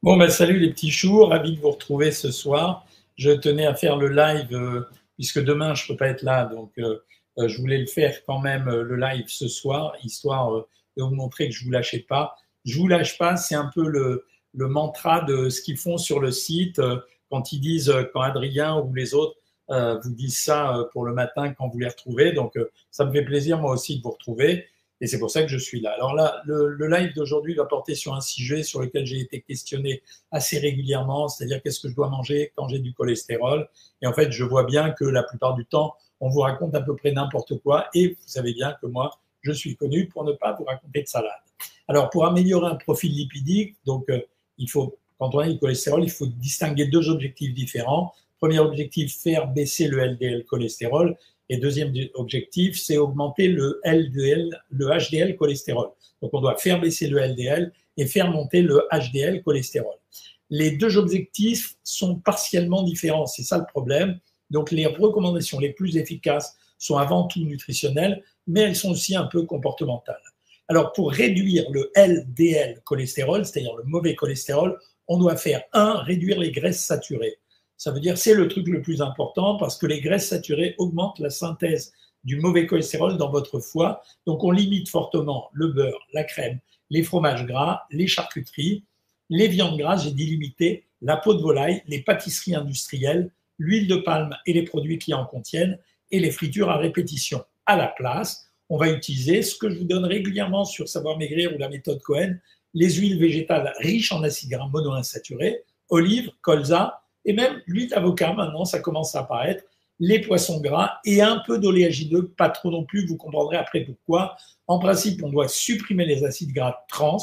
Bon, bah, salut les petits choux, ravi de vous retrouver ce soir. Je tenais à faire le live puisque demain je peux pas être là, donc je voulais le faire quand même le live ce soir, histoire de vous montrer que je vous lâchais pas. Je vous lâche pas, c'est un peu le mantra de ce qu'ils font sur le site quand ils disent, quand Adrien ou les autres vous disent ça pour le matin quand vous les retrouvez. Donc ça me fait plaisir moi aussi de vous retrouver. Et c'est pour ça que je suis là. Alors là, le live d'aujourd'hui va porter sur un sujet sur lequel j'ai été questionné assez régulièrement, c'est-à-dire qu'est-ce que je dois manger quand j'ai du cholestérol. Et en fait, je vois bien que la plupart du temps, on vous raconte à peu près n'importe quoi. Et vous savez bien que moi, je suis connu pour ne pas vous raconter de salade. Alors, pour améliorer un profil lipidique, donc il faut, quand on a du cholestérol, il faut distinguer deux objectifs différents. Premier objectif, faire baisser le LDL cholestérol. Et deuxième objectif, c'est augmenter le LDL, le HDL cholestérol. Donc, on doit faire baisser le LDL et faire monter le HDL cholestérol. Les deux objectifs sont partiellement différents, c'est ça le problème. Donc, les recommandations les plus efficaces sont avant tout nutritionnelles, mais elles sont aussi un peu comportementales. Alors, pour réduire le LDL cholestérol, c'est-à-dire le mauvais cholestérol, on doit faire réduire les graisses saturées. Ça veut dire c'est le truc le plus important parce que les graisses saturées augmentent la synthèse du mauvais cholestérol dans votre foie. Donc on limite fortement le beurre, la crème, les fromages gras, les charcuteries, les viandes grasses, j'ai dit limiter, la peau de volaille, les pâtisseries industrielles, l'huile de palme et les produits qui en contiennent et les fritures à répétition. À la place, on va utiliser ce que je vous donne régulièrement sur Savoir Maigrir ou la méthode Cohen, les huiles végétales riches en acides gras monoinsaturés, olives, colza, et même l'huile d'avocat, maintenant, ça commence à apparaître, les poissons gras et un peu d'oléagineux, pas trop non plus, vous comprendrez après pourquoi. En principe, on doit supprimer les acides gras trans.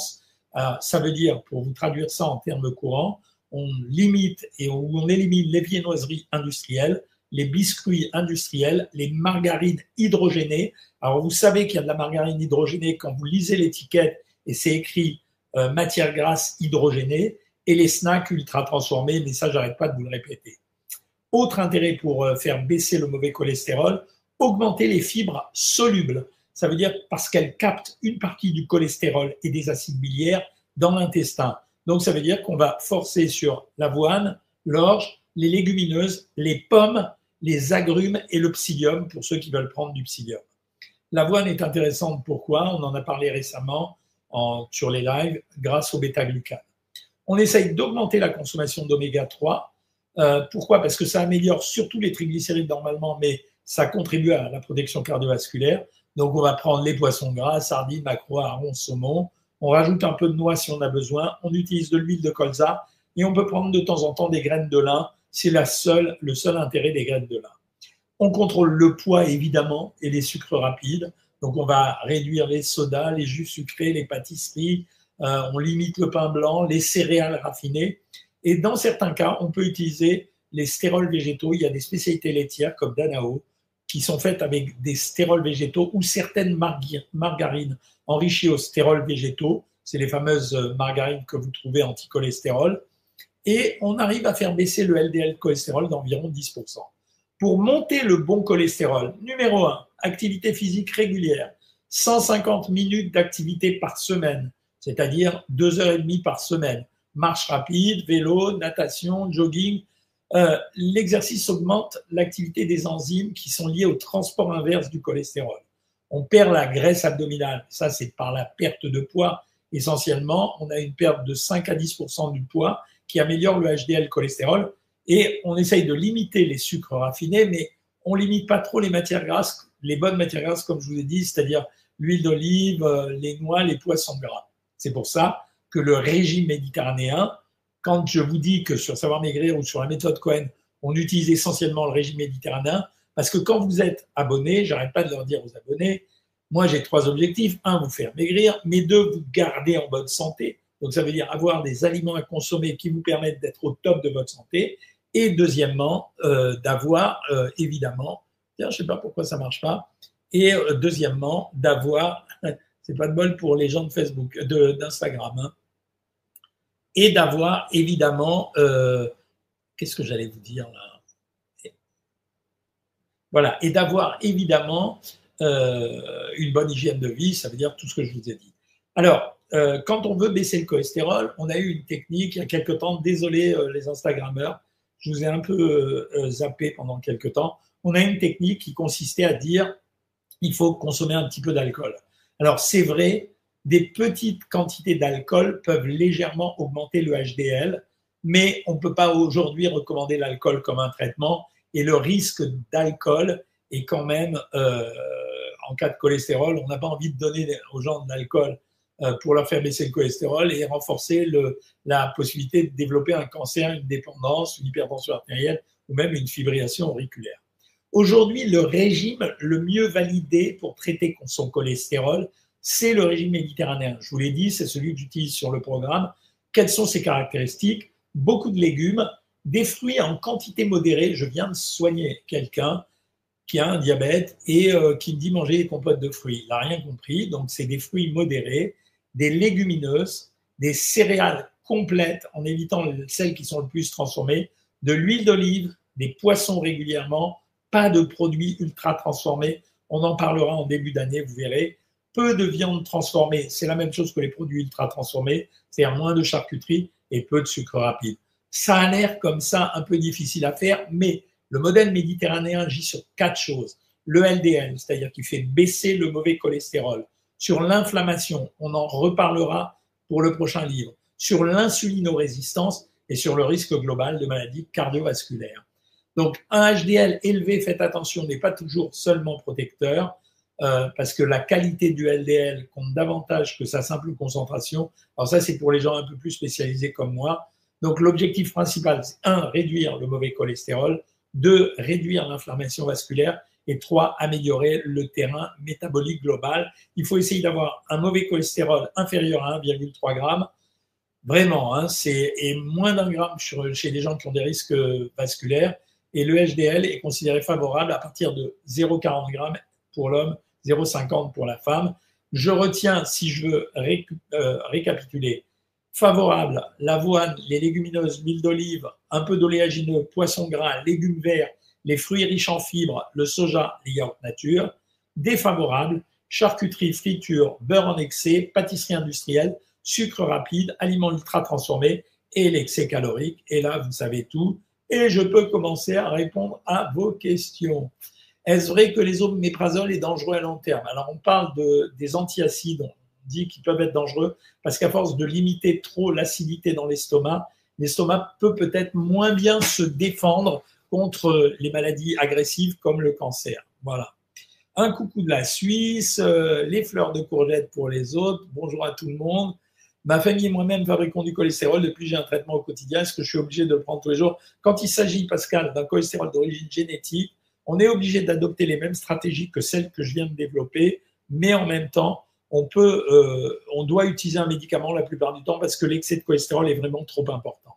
Ça veut dire, pour vous traduire ça en termes courants, on limite et on élimine les viennoiseries industrielles, les biscuits industriels, les margarines hydrogénées. Alors, vous savez qu'il y a de la margarine hydrogénée quand vous lisez l'étiquette et c'est écrit matière grasse hydrogénée et les snacks ultra transformés, mais ça, j'arrête pas de vous le répéter. Autre intérêt pour faire baisser le mauvais cholestérol, augmenter les fibres solubles. Ça veut dire parce qu'elles captent une partie du cholestérol et des acides biliaires dans l'intestin. Donc, ça veut dire qu'on va forcer sur l'avoine, l'orge, les légumineuses, les pommes, les agrumes et le psyllium pour ceux qui veulent prendre du psyllium. L'avoine est intéressante. Pourquoi? On en a parlé récemment sur les lives grâce au bêta-glucane. On essaye d'augmenter la consommation d'oméga 3. Pourquoi? Parce que ça améliore surtout les triglycérides normalement, mais ça contribue à la protection cardiovasculaire. Donc, on va prendre les poissons gras, sardines, maquereaux, harengs, saumon. On rajoute un peu de noix si on a besoin. On utilise de l'huile de colza et on peut prendre de temps en temps des graines de lin. C'est le seul intérêt des graines de lin. On contrôle le poids évidemment et les sucres rapides. Donc, on va réduire les sodas, les jus sucrés, les pâtisseries. On limite le pain blanc, les céréales raffinées. Et dans certains cas, on peut utiliser les stérols végétaux. Il y a des spécialités laitières comme Danao qui sont faites avec des stérols végétaux ou certaines margarines enrichies aux stérols végétaux. C'est les fameuses margarines que vous trouvez anti-cholestérol. Et on arrive à faire baisser le LDL cholestérol d'environ 10%. Pour monter le bon cholestérol, numéro 1, activité physique régulière, 150 minutes d'activité par semaine, c'est-à-dire 2h30 par semaine. Marche rapide, vélo, natation, jogging. L'exercice augmente l'activité des enzymes qui sont liées au transport inverse du cholestérol. On perd la graisse abdominale. Ça, c'est par la perte de poids essentiellement. On a une perte de 5 à 10% du poids qui améliore le HDL cholestérol. Et on essaye de limiter les sucres raffinés, mais on ne limite pas trop les matières grasses, les bonnes matières grasses, comme je vous l'ai dit, c'est-à-dire l'huile d'olive, les noix, les poissons gras. C'est pour ça que le régime méditerranéen, quand je vous dis que sur Savoir Maigrir ou sur la méthode Cohen, on utilise essentiellement le régime méditerranéen, parce que quand vous êtes abonné, j'arrête pas de leur dire aux abonnés, moi j'ai 3 objectifs. 1, vous faire maigrir, mais 2, vous garder en bonne santé. Donc ça veut dire avoir des aliments à consommer qui vous permettent d'être au top de votre santé. Et deuxièmement, d'avoir évidemment, je ne sais pas pourquoi ça ne marche pas, et deuxièmement, d'avoir, c'est pas de bol pour les gens de Facebook, d'Instagram, hein, et d'avoir évidemment, qu'est-ce que j'allais vous dire là? Voilà, et d'avoir évidemment une bonne hygiène de vie, ça veut dire tout ce que je vous ai dit. Alors, quand on veut baisser le cholestérol, on a eu une technique il y a quelque temps, désolé les Instagrammeurs, je vous ai un peu zappé pendant quelque temps, on a une technique qui consistait à dire il faut consommer un petit peu d'alcool. Alors c'est vrai, des petites quantités d'alcool peuvent légèrement augmenter le HDL, mais on ne peut pas aujourd'hui recommander l'alcool comme un traitement et le risque d'alcool est quand même, en cas de cholestérol, on n'a pas envie de donner aux gens de l'alcool pour leur faire baisser le cholestérol et renforcer la possibilité de développer un cancer, une dépendance, une hypertension artérielle ou même une fibrillation auriculaire. Aujourd'hui, le régime le mieux validé pour traiter son cholestérol, c'est le régime méditerranéen. Je vous l'ai dit, c'est celui que j'utilise sur le programme. Quelles sont ses caractéristiques? Beaucoup de légumes, des fruits en quantité modérée. Je viens de soigner quelqu'un qui a un diabète et qui me dit manger des compotes de fruits. Il n'a rien compris, donc c'est des fruits modérés, des légumineuses, des céréales complètes en évitant celles qui sont le plus transformées, de l'huile d'olive, des poissons régulièrement, pas de produits ultra transformés. On en parlera en début d'année, vous verrez. Peu de viande transformée, c'est la même chose que les produits ultra transformés, c'est-à-dire moins de charcuterie et peu de sucre rapide. Ça a l'air comme ça un peu difficile à faire, mais le modèle méditerranéen agit sur 4 choses. Le LDL, c'est-à-dire qu'il fait baisser le mauvais cholestérol. Sur l'inflammation, on en reparlera pour le prochain livre. Sur l'insulinorésistance et sur le risque global de maladies cardiovasculaires. Donc, un HDL élevé, faites attention, n'est pas toujours seulement protecteur, parce que la qualité du LDL compte davantage que sa simple concentration. Alors ça, c'est pour les gens un peu plus spécialisés comme moi. Donc, l'objectif principal, c'est 1, réduire le mauvais cholestérol, 2, réduire l'inflammation vasculaire et 3, améliorer le terrain métabolique global. Il faut essayer d'avoir un mauvais cholestérol inférieur à 1,3 g. Vraiment, hein, et moins d'1 gramme chez les gens qui ont des risques vasculaires. Et le HDL est considéré favorable à partir de 0,40 g pour l'homme, 0,50 pour la femme. Je retiens, si je veux récapituler, favorable, l'avoine, les légumineuses, l'huile d'olive, un peu d'oléagineux, poisson gras, légumes verts, les fruits riches en fibres, le soja, les yaourts nature. Défavorable, charcuterie, friture, beurre en excès, pâtisserie industrielle, sucre rapide, aliments ultra transformés et l'excès calorique. Et là, vous savez tout. Et je peux commencer à répondre à vos questions. Est-ce vrai que les oméprazole est dangereux à long terme? Alors, on parle des antiacides, on dit qu'ils peuvent être dangereux parce qu'à force de limiter trop l'acidité dans l'estomac peut peut-être moins bien se défendre contre les maladies agressives comme le cancer. Voilà. Un coucou de la Suisse, les fleurs de courgettes pour les autres. Bonjour à tout le monde. Ma famille et moi-même fabriquons du cholestérol. Depuis, j'ai un traitement au quotidien. Est-ce que je suis obligé de le prendre tous les jours? Quand il s'agit, Pascal, d'un cholestérol d'origine génétique, on est obligé d'adopter les mêmes stratégies que celles que je viens de développer, mais en même temps, on doit utiliser un médicament la plupart du temps parce que l'excès de cholestérol est vraiment trop important.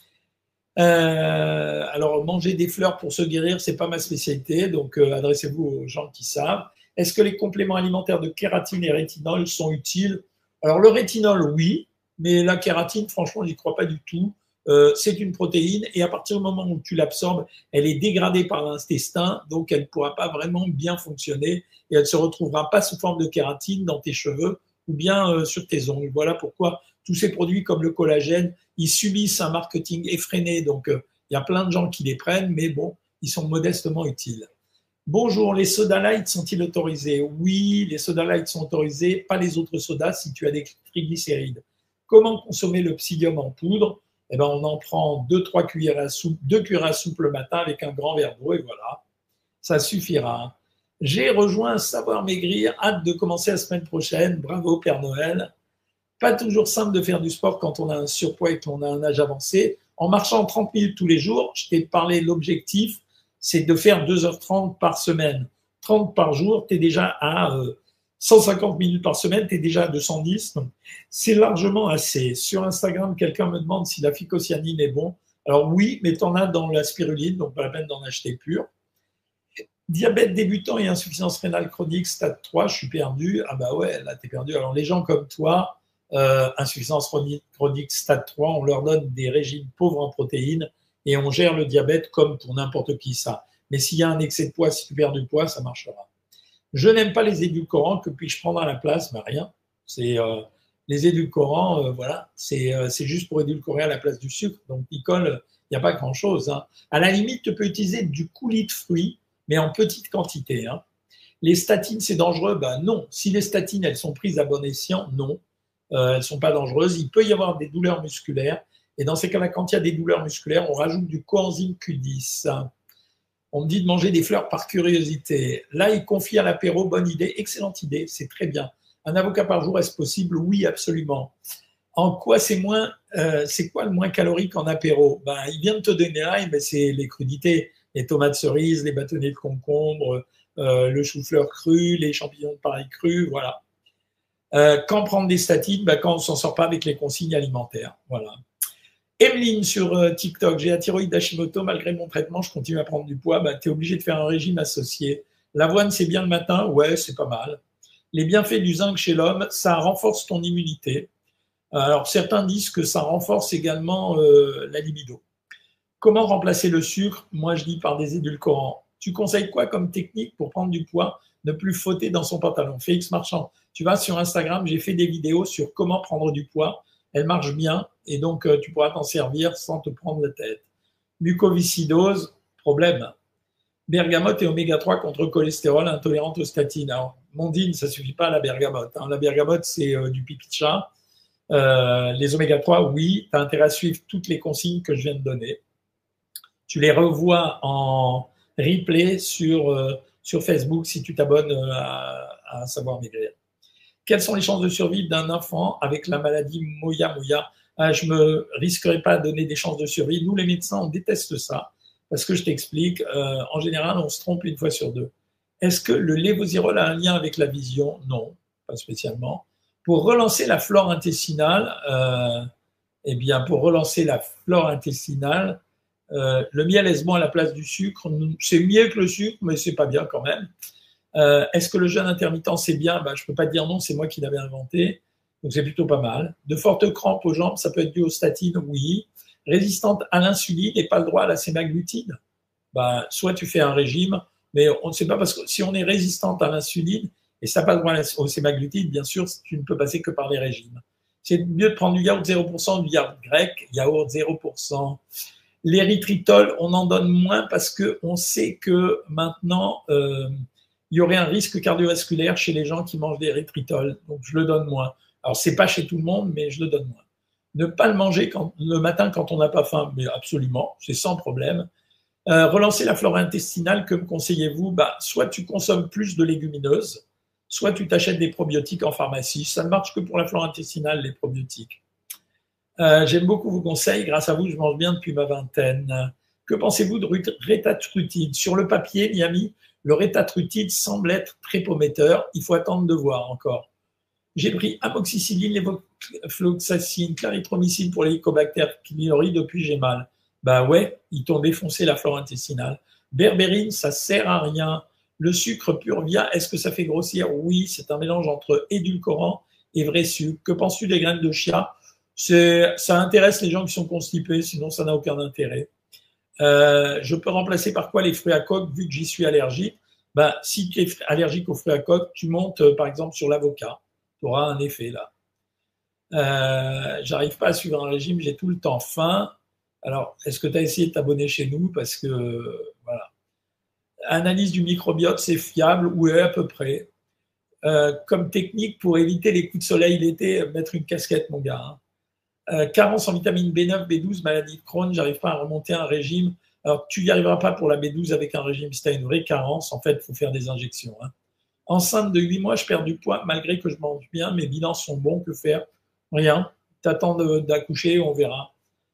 Alors, manger des fleurs pour se guérir, c'est pas ma spécialité, donc adressez-vous aux gens qui savent. Est-ce que les compléments alimentaires de kératine et rétinol sont utiles? Alors, le rétinol, oui, mais la kératine, franchement, j'y crois pas du tout. C'est une protéine et à partir du moment où tu l'absorbes, elle est dégradée par l'intestin, donc elle ne pourra pas vraiment bien fonctionner et elle ne se retrouvera pas sous forme de kératine dans tes cheveux ou bien sur tes ongles. Voilà pourquoi tous ces produits comme le collagène, ils subissent un marketing effréné, donc il y a plein de gens qui les prennent, mais bon, ils sont modestement utiles. Bonjour, les soda light sont-ils autorisés? Oui, les soda light sont autorisés, pas les autres sodas si tu as des triglycérides. Comment consommer le psyllium en poudre? Eh ben, on en prend 2 cuillères à soupe, 2 cuillères à soupe le matin avec un grand verre d'eau et voilà, ça suffira. J'ai rejoint Savoir Maigrir, hâte de commencer la semaine prochaine. Bravo Père Noël. Pas toujours simple de faire du sport quand on a un surpoids et qu'on a un âge avancé. En marchant 30 minutes tous les jours, je t'ai parlé de l'objectif, c'est de faire 2h30 par semaine. 30 par jour, tu es déjà à 150 minutes par semaine, tu es déjà à 210. Donc c'est largement assez. Sur Instagram, quelqu'un me demande si la phycocyanine est bon. Alors oui, mais tu en as dans la spiruline, donc pas la peine d'en acheter pur. Diabète débutant et insuffisance rénale chronique, stade 3, je suis perdu. Ah bah ouais, là, tu es perdu. Alors les gens comme toi, insuffisance chronique stade 3, on leur donne des régimes pauvres en protéines et on gère le diabète comme pour n'importe qui ça. Mais s'il y a un excès de poids, si tu perds du poids, ça marchera. Je n'aime pas les édulcorants, que puis-je prendre à la place? Ben rien. Les édulcorants, voilà, c'est juste pour édulcorer à la place du sucre. Donc, Nicole, il n'y a pas grand-chose. Hein. À la limite, tu peux utiliser du coulis de fruits, mais en petite quantité. Hein. Les statines, c'est dangereux? Ben non. Si les statines, elles sont prises à bon escient, non. Elles ne sont pas dangereuses. Il peut y avoir des douleurs musculaires. Et dans ces cas-là, quand il y a des douleurs musculaires, on rajoute du coenzyme Q10. On me dit de manger des fleurs par curiosité. Là, il confie à l'apéro, bonne idée, excellente idée, c'est très bien. Un avocat par jour, est-ce possible? Oui, absolument. En quoi c'est quoi le moins calorique en apéro? Ben, il vient de te donner là, ben, c'est les crudités, les tomates cerises, les bâtonnets de concombre, le chou-fleur cru, les champignons de Paris crus, voilà. Quand prendre des statines? Ben, quand on ne s'en sort pas avec les consignes alimentaires, voilà. Emeline sur TikTok, j'ai la thyroïde d'Hashimoto, malgré mon traitement, je continue à prendre du poids. Bah, tu es obligé de faire un régime associé. L'avoine, c'est bien le matin? Ouais, c'est pas mal. Les bienfaits du zinc chez l'homme, ça renforce ton immunité. Alors, certains disent que ça renforce également la libido. Comment remplacer le sucre? Moi, je dis par des édulcorants. Tu conseilles quoi comme technique pour prendre du poids? Ne plus fauter dans son pantalon. Félix Marchand, tu vas sur Instagram, j'ai fait des vidéos sur comment prendre du poids. Elle marche bien et donc tu pourras t'en servir sans te prendre la tête. Mucoviscidose, problème. Bergamote et oméga 3 contre le cholestérol, intolérante aux statines. Alors, Mondine, ça ne suffit pas à la bergamote. Hein. La bergamote, c'est du pipi de chat. Les oméga 3, oui, tu as intérêt à suivre toutes les consignes que je viens de donner. Tu les revois en replay sur Facebook si tu t'abonnes à Savoir Maigrir. Quelles sont les chances de survie d'un enfant avec la maladie Moya-Moya? Je ne me risquerai pas à donner des chances de survie. Nous, les médecins, on déteste ça parce que je t'explique, en général, on se trompe une fois sur deux. Est-ce que le lévosirol a un lien avec la vision? Non, pas spécialement. Pour relancer la flore intestinale, eh bien, pour relancer la flore intestinale, le miel est bon à la place du sucre. C'est mieux que le sucre, mais c'est pas bien quand même. Est-ce que le jeûne intermittent, c'est bien? Je ne peux pas te dire non, c'est moi qui l'avais inventé. Donc, c'est plutôt pas mal. De fortes crampes aux jambes, ça peut être dû aux statines, oui. Résistante à l'insuline et pas le droit à la sémaglutide? Soit tu fais un régime, mais on ne sait pas parce que si on est résistante à l'insuline et ça n'a pas le droit au sémaglutide, bien sûr, tu ne peux passer que par les régimes. C'est mieux de prendre du yaourt 0%, du yaourt grec, yaourt 0%. L'érythritol, on en donne moins parce qu'on sait que maintenant, il y aurait un risque cardiovasculaire chez les gens qui mangent des érythritol. Donc, je le donne moins. Alors, c'est pas chez tout le monde, mais je le donne moins. Ne pas le manger le matin quand on n'a pas faim, mais absolument, c'est sans problème. Relancer la flore intestinale, que me conseillez-vous? Soit tu consommes plus de légumineuses, soit tu t'achètes des probiotiques en pharmacie. Ça ne marche que pour la flore intestinale, les probiotiques. J'aime beaucoup vos conseils. Grâce à vous, je mange bien depuis ma vingtaine. Que pensez-vous de rétatrutide? Sur le papier, Miami, le rétatrutide semble être très prometteur. Il faut attendre de voir encore. J'ai pris amoxicilline, lévofloxacine, clarithromycine pour les Helicobacter pylori. Depuis, j'ai mal. Ouais, ils t'ont défoncé la flore intestinale. Berbérine, ça sert à rien. Le sucre pur via, est-ce que ça fait grossir? Oui, c'est un mélange entre édulcorant et vrai sucre. Que penses-tu des graines de chia? Ça intéresse les gens qui sont constipés, sinon ça n'a aucun intérêt. Je peux remplacer par quoi les fruits à coque vu que j'y suis allergique? Si tu es allergique aux fruits à coque, tu montes par exemple sur l'avocat. Tu auras un effet là. J'arrive pas à suivre un régime, j'ai tout le temps faim. Alors, est-ce que tu as essayé de t'abonner chez nous? Parce que, voilà. Analyse du microbiote, c'est fiable? Oui, à peu près. Comme technique pour éviter les coups de soleil l'été, mettre une casquette, mon gars. Carence en vitamine B9, B12, maladie de Crohn, j'arrive pas à remonter un régime. Alors, tu n'y arriveras pas pour la B12 avec un régime, si tu as une vraie carence, en fait, il faut faire des injections. Enceinte de 8 mois, je perds du poids, malgré que je mange bien, mes bilans sont bons, que faire? Rien, t'attends d'accoucher, on verra.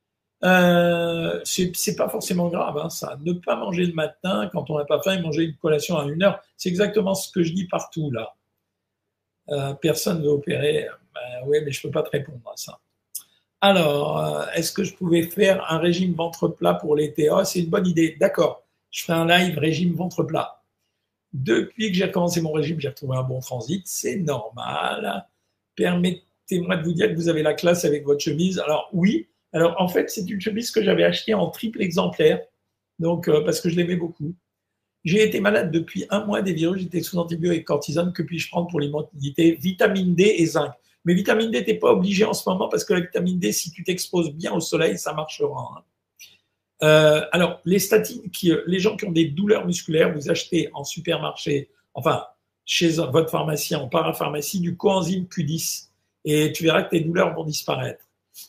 C'est pas forcément grave, ça. Ne pas manger le matin quand on n'a pas faim et manger une collation à 1 heure, c'est exactement ce que je dis partout, là. Personne ne veut opérer. Oui, mais je peux pas te répondre à ça. Alors, est-ce que je pouvais faire un régime ventre plat pour l'été? C'est une bonne idée. D'accord, je ferai un live régime ventre plat. Depuis que j'ai recommencé mon régime, j'ai retrouvé un bon transit. C'est normal. Permettez-moi de vous dire que vous avez la classe avec votre chemise. Alors, oui. Alors, en fait, c'est une chemise que j'avais achetée en triple exemplaire. Donc, parce que je l'aimais beaucoup. J'ai été malade depuis 1 mois des virus. J'étais sous antibiotiques et cortisone. Que puis-je prendre pour l'immunité? Vitamine D et zinc. Mais vitamine D, tu n'es pas obligé en ce moment parce que la vitamine D, si tu t'exposes bien au soleil, ça marchera. Hein. Alors, les statines, les gens qui ont des douleurs musculaires, vous achetez en supermarché, enfin, chez votre pharmacien, en parapharmacie, du coenzyme Q10 et tu verras que tes douleurs vont disparaître.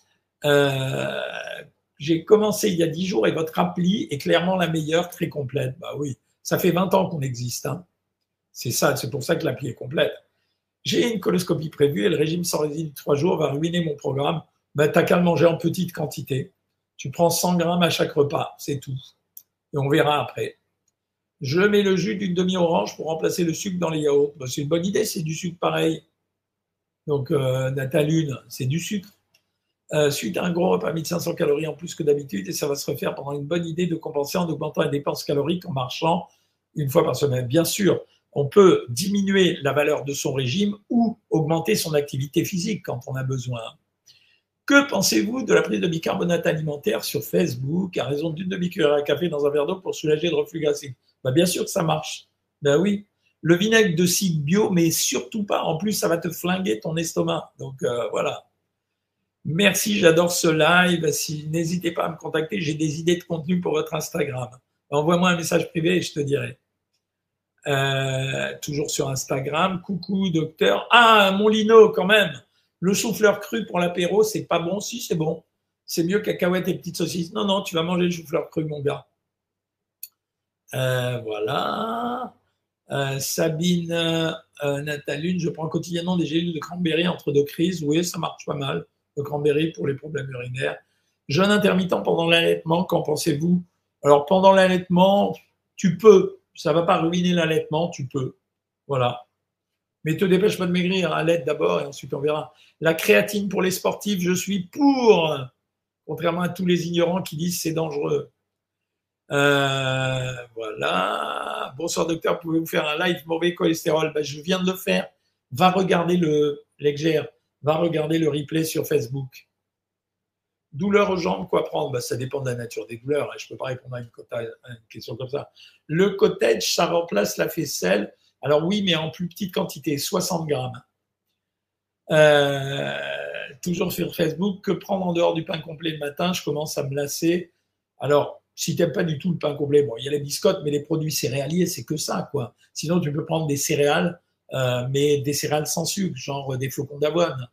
J'ai commencé il y a 10 jours et votre appli est clairement la meilleure, très complète. Bah oui, ça fait 20 ans qu'on existe. Hein. C'est ça, c'est pour ça que l'appli est complète. J'ai une coloscopie prévue et le régime sans résine de 3 jours va ruiner mon programme. Bah, tu n'as qu'à le manger en petite quantité. Tu prends 100 grammes à chaque repas, c'est tout. Et on verra après. Je mets le jus d'une demi-orange pour remplacer le sucre dans les yaourts. Bah, c'est une bonne idée, c'est du sucre pareil. Donc, Natalune, c'est du sucre. Suite à un gros repas, 1500 calories en plus que d'habitude, et ça va se refaire pendant une bonne idée de compenser en augmentant les dépenses caloriques en marchant une fois par semaine. Bien sûr, on peut diminuer la valeur de son régime ou augmenter son activité physique quand on a besoin. Que pensez-vous de la prise de bicarbonate alimentaire sur Facebook à raison d'une demi-cuillère à café dans un verre d'eau pour soulager le reflux gastrique? Bah, bien sûr que ça marche. Ben oui. Le vinaigre de cidre bio, mais surtout pas. En plus, ça va te flinguer ton estomac. Donc voilà. Merci, j'adore ce live. N'hésitez pas à me contacter, j'ai des idées de contenu pour votre Instagram. Envoie-moi un message privé et je te dirai. Toujours sur Instagram. Coucou, docteur. Ah, mon Lino, quand même. Le chou-fleur cru pour l'apéro, c'est pas bon. Si, c'est bon. C'est mieux cacahuètes et petites saucisses. Non, non, tu vas manger le chou-fleur cru, mon gars. Voilà. Sabine Natalune, je prends quotidiennement des gélules de cranberry entre deux crises. Oui, ça marche pas mal. Le cranberry pour les problèmes urinaires. Jeûne intermittent pendant l'allaitement, qu'en pensez-vous? Alors, pendant l'allaitement, tu peux. Ça ne va pas ruiner l'allaitement, tu peux. Voilà. Mais te dépêche pas de maigrir. Allaite d'abord et ensuite on verra. La créatine pour les sportifs, je suis pour. Contrairement à tous les ignorants qui disent c'est dangereux. Voilà. Bonsoir docteur, pouvez-vous faire un live mauvais cholestérol? Ben, je viens de le faire. Va regarder l'exgère. Va regarder le replay sur Facebook. Douleur aux jambes, quoi prendre? Ben, ça dépend de la nature des douleurs. Je ne peux pas répondre à une question comme ça. Le cottage, ça remplace la faisselle. Alors oui, mais en plus petite quantité, 60 grammes. Toujours sur Facebook, que prendre en dehors du pain complet le matin? Je commence à me lasser. Alors, si tu n'aimes pas du tout le pain complet, bon, il y a les biscottes, mais les produits céréaliers, c'est que ça, quoi. Sinon, tu peux prendre des céréales, mais des céréales sans sucre, genre des flocons d'avoine.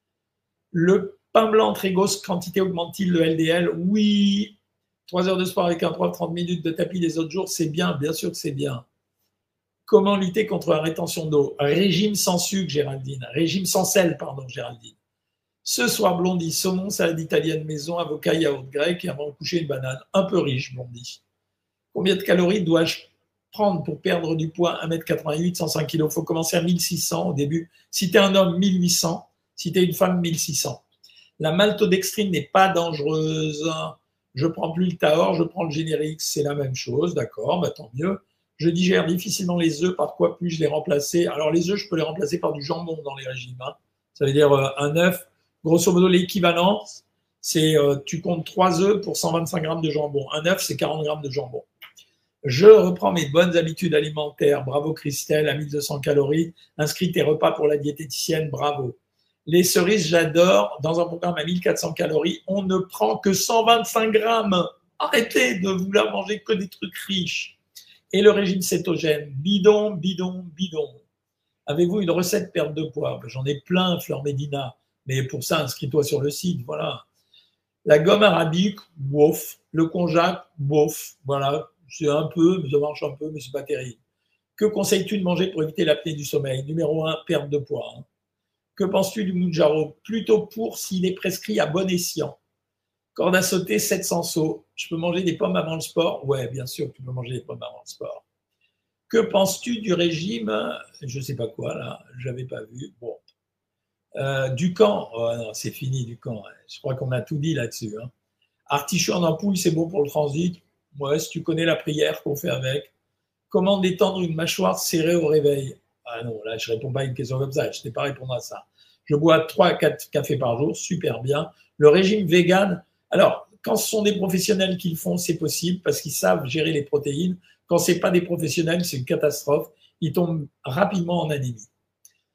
Le pain blanc très grosse quantité augmente-t-il le LDL? Oui. 3 heures de sport avec un prof, 30 minutes de tapis les autres jours, c'est bien sûr que c'est bien. Comment lutter contre la rétention d'eau? Régime sans sucre, Géraldine. Régime sans sel, pardon, Géraldine. Ce soir, Blondie, saumon, salade italienne maison, avocat, yaourt grec et avant de coucher, une banane. Un peu riche, Blondie. Combien de calories dois-je prendre pour perdre du poids? 1m88, 105 kg. Il faut commencer à 1600 au début. Si tu es un homme, 1800. Si tu es une femme, 1600. La maltodextrine n'est pas dangereuse. Je ne prends plus le Taor, je prends le générique. C'est la même chose, d'accord, bah, tant mieux. Je digère difficilement les œufs, par quoi puis-je les remplacer? Alors les œufs, je peux les remplacer par du jambon dans les régimes. Hein. Ça veut dire un œuf, grosso modo l'équivalent, c'est tu comptes 3 œufs pour 125 grammes de jambon. Un œuf, c'est 40 grammes de jambon. Je reprends mes bonnes habitudes alimentaires. Bravo Christelle, à 1200 calories. Inscris tes repas pour la diététicienne, bravo. Les cerises, j'adore. Dans un programme à 1400 calories, on ne prend que 125 grammes. Arrêtez de vouloir manger que des trucs riches. Et le régime cétogène, bidon, bidon, bidon. Avez-vous une recette perte de poids? J'en ai plein, Fleur Médina. Mais pour ça, inscris-toi sur le site, voilà. La gomme arabique, bof. Le konjac, bof. Voilà, c'est un peu, ça marche un peu, mais c'est pas terrible. Que conseilles-tu de manger pour éviter l'apnée du sommeil? Numéro 1, perte de poids. Hein. Que penses-tu du Mounjaro? Plutôt pour s'il est prescrit à bon escient. Corde à sauter, 700 sauts. Je peux manger des pommes avant le sport? Ouais, bien sûr que tu peux manger des pommes avant le sport. Que penses-tu du régime? Je ne sais pas quoi, là, je n'avais pas vu. Bon. Ducan, oh, non, c'est fini, Ducan. Ouais. Je crois qu'on a tout dit là-dessus. Hein. Artichaut en ampoule, c'est bon pour le transit. Ouais, si tu connais la prière qu'on fait avec. Comment détendre une mâchoire serrée au réveil? Ah non, là, je ne réponds pas à une question comme ça. Je ne sais pas répondre à ça. Je bois 3 à 4 cafés par jour, super bien. Le régime vegan, alors, quand ce sont des professionnels qui le font, c'est possible parce qu'ils savent gérer les protéines. Quand ce n'est pas des professionnels, c'est une catastrophe. Ils tombent rapidement en anémie.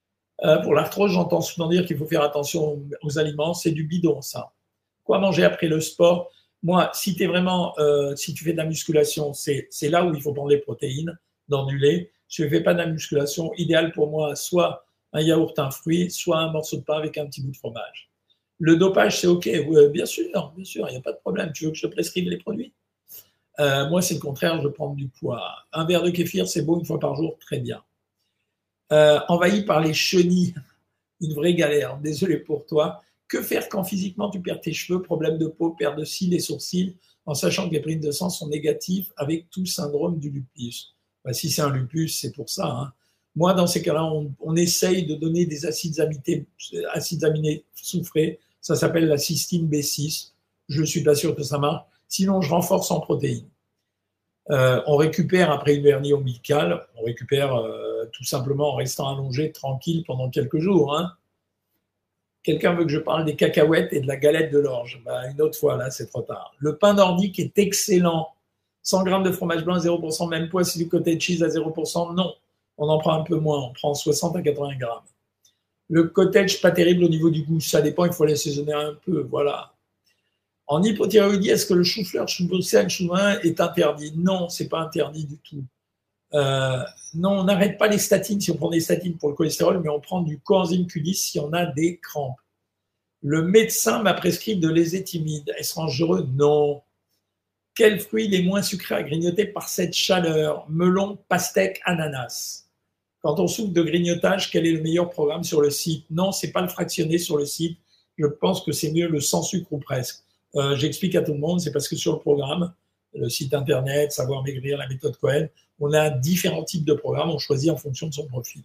Pour l'arthrose, j'entends souvent dire qu'il faut faire attention aux aliments. C'est du bidon, ça. Quoi manger après le sport? Moi, si tu si tu fais de la musculation, c'est là où il faut prendre les protéines dans du lait. Si tu ne fais pas de la musculation, idéal pour moi, soit un yaourt, un fruit, soit un morceau de pain avec un petit bout de fromage. Le dopage, c'est OK. Ouais, bien sûr, il n'y a pas de problème. Tu veux que je te prescrive les produits? Moi, c'est le contraire, je prends du poids. Un verre de kéfir, c'est beau une fois par jour, très bien. Envahi par les chenilles, une vraie galère. Désolé pour toi. Que faire quand physiquement tu perds tes cheveux, problème de peau, perte de cils et sourcils, en sachant que les prises de sang sont négatives avec tout syndrome du lupus? Ben, si c'est un lupus, c'est pour ça. Hein. Moi, dans ces cas-là, on essaye de donner des acides aminés soufrés. Ça s'appelle la cystine B6. Je ne suis pas sûr que ça marche. Sinon, je renforce en protéines. On récupère après une hernie ombilicale, on récupère tout simplement en restant allongé tranquille pendant quelques jours. Hein. Quelqu'un veut que je parle des cacahuètes et de la galette de l'orge. Ben, une autre fois, là, c'est trop tard. Le pain nordique est excellent. 100 grammes de fromage blanc à 0%, même poids, c'est du cottage cheese à 0%. Non, on en prend un peu moins. On prend 60 à 80 grammes. Le cottage, pas terrible au niveau du goût. Ça dépend, il faut l'assaisonner un peu. Voilà. En hypothyroïdie, est-ce que le chou-fleur, chou bruxelles, chou vin est interdit? Non, c'est pas interdit du tout. Non, on n'arrête pas les statines si on prend des statines pour le cholestérol, mais on prend du coenzyme Q10 si on a des crampes. Le médecin m'a prescrit de l'ézétimide. Est-ce dangereux? Non. Quels fruits les moins sucrés à grignoter par cette chaleur? Melon, pastèque, ananas. Quand on souffre de grignotage, quel est le meilleur programme sur le site? Non, c'est pas le fractionné sur le site. Je pense que c'est mieux le sans sucre ou presque. J'explique à tout le monde, c'est parce que sur le programme, le site internet, Savoir Maigrir, la méthode Cohen, on a différents types de programmes, on choisit en fonction de son profil.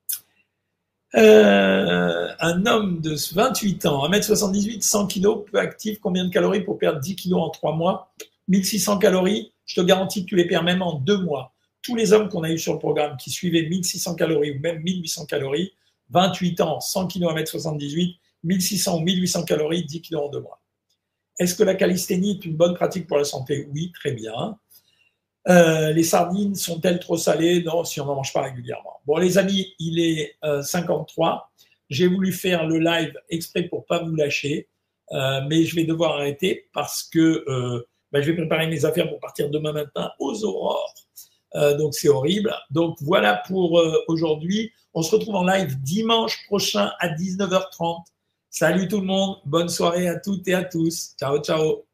Un homme de 28 ans, 1m78, 100 kg, peu actif, combien de calories pour perdre 10 kg en 3 mois? 1600 calories, je te garantis que tu les perds même en 2 mois. Tous les hommes qu'on a eu sur le programme qui suivaient 1600 calories ou même 1800 calories, 28 ans, 100 kg, 1m78, 1600 ou 1800 calories, 10 kg en 2 mois. Est-ce que la calisthénie est une bonne pratique pour la santé? Oui, très bien. Les sardines sont-elles trop salées? Non, si on n'en mange pas régulièrement. Bon, les amis, il est 53. J'ai voulu faire le live exprès pour ne pas vous lâcher, mais je vais devoir arrêter parce que je vais préparer mes affaires pour partir demain matin aux aurores. Donc, c'est horrible. Donc, voilà pour aujourd'hui. On se retrouve en live dimanche prochain à 19h30. Salut tout le monde, bonne soirée à toutes et à tous. Ciao, ciao.